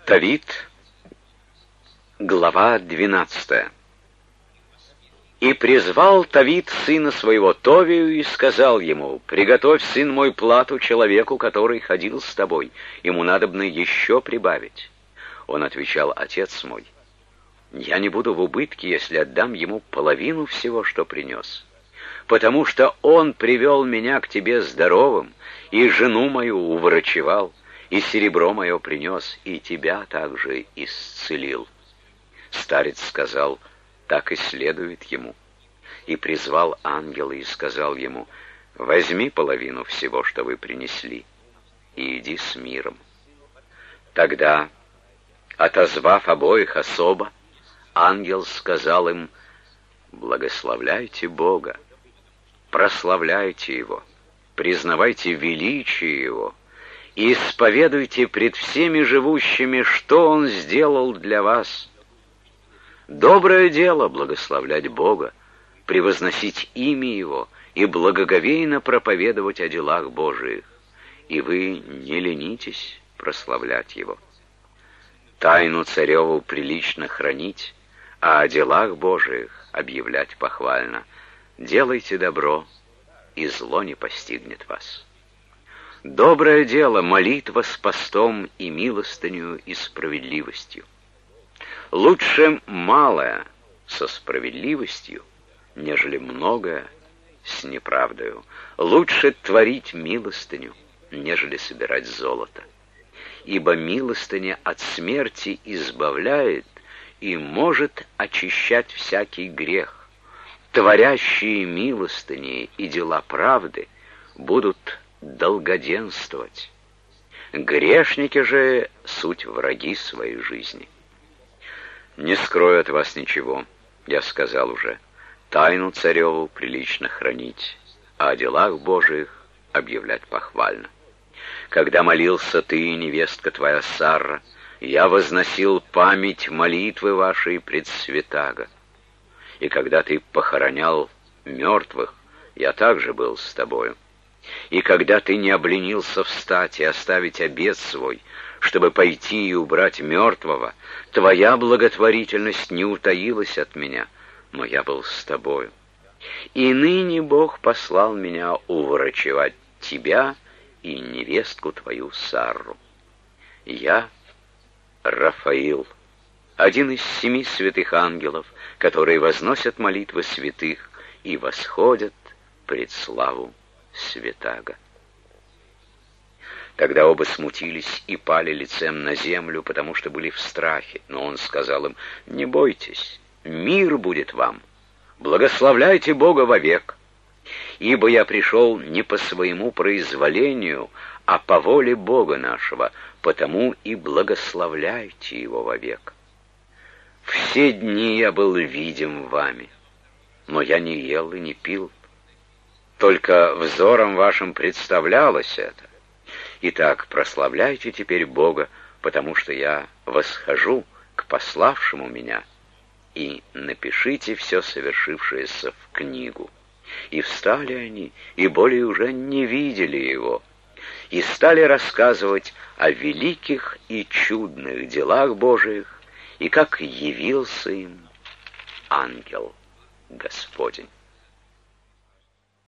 Товит, глава 12. «И призвал Товит сына своего Товию и сказал ему: приготовь, сын мой, плату человеку, который ходил с тобой, ему надобно еще прибавить. Он отвечал: отец мой, я не буду в убытке, если отдам ему половину всего, что принес, потому что он привел меня к тебе здоровым, и жену мою уврачевал, и серебро мое принес, и тебя также исцелил». Старец сказал: так и следует ему. И призвал ангела и сказал ему: возьми половину всего, что вы принесли, и иди с миром. Тогда, отозвав обоих особо, ангел сказал им: благословляйте Бога, прославляйте Его, признавайте величие Его, и исповедуйте пред всеми живущими, что Он сделал для вас. Доброе дело благословлять Бога, превозносить имя Его и благоговейно проповедовать о делах Божиих, и вы не ленитесь прославлять Его. Тайну цареву прилично хранить, а о делах Божиих объявлять похвально. Делайте добро, и зло не постигнет вас. Доброе дело — молитва с постом и милостынью и справедливостью. Лучше малое со справедливостью, нежели многое с неправдою. Лучше творить милостыню, нежели собирать золото. Ибо милостыня от смерти избавляет и может очищать всякий грех. Творящие милостыни и дела правды будут долгоденствовать. Грешники же суть враги своей жизни. Не скрою от вас ничего, я сказал уже. Тайну цареву прилично хранить, а о делах Божиих объявлять похвально. Когда молился ты, невестка твоя Сарра, я возносил память молитвы вашей пред святаго. И когда ты похоронял мертвых, я также был с тобою. И когда ты не обленился встать и оставить обет свой, чтобы пойти и убрать мертвого, твоя благотворительность не утаилась от меня, но я был с тобою. И ныне Бог послал меня уврачевать тебя и невестку твою Сарру. Я Рафаил, один из 7 святых ангелов, которые возносят молитвы святых и восходят пред славу святаго. Тогда оба смутились и пали лицем на землю, потому что были в страхе. Но он сказал им: не бойтесь, мир будет вам, благословляйте Бога вовек. Ибо я пришел не по своему произволению, а по воле Бога нашего, потому и благословляйте Его вовек. Все дни я был видим вами, но я не ел и не пил, только взором вашим представлялось это. Итак, прославляйте теперь Бога, потому что я восхожу к пославшему меня, и напишите все совершившееся в книгу. И встали они, и более уже не видели его, и стали рассказывать о великих и чудных делах Божиих, и как явился им ангел Господень.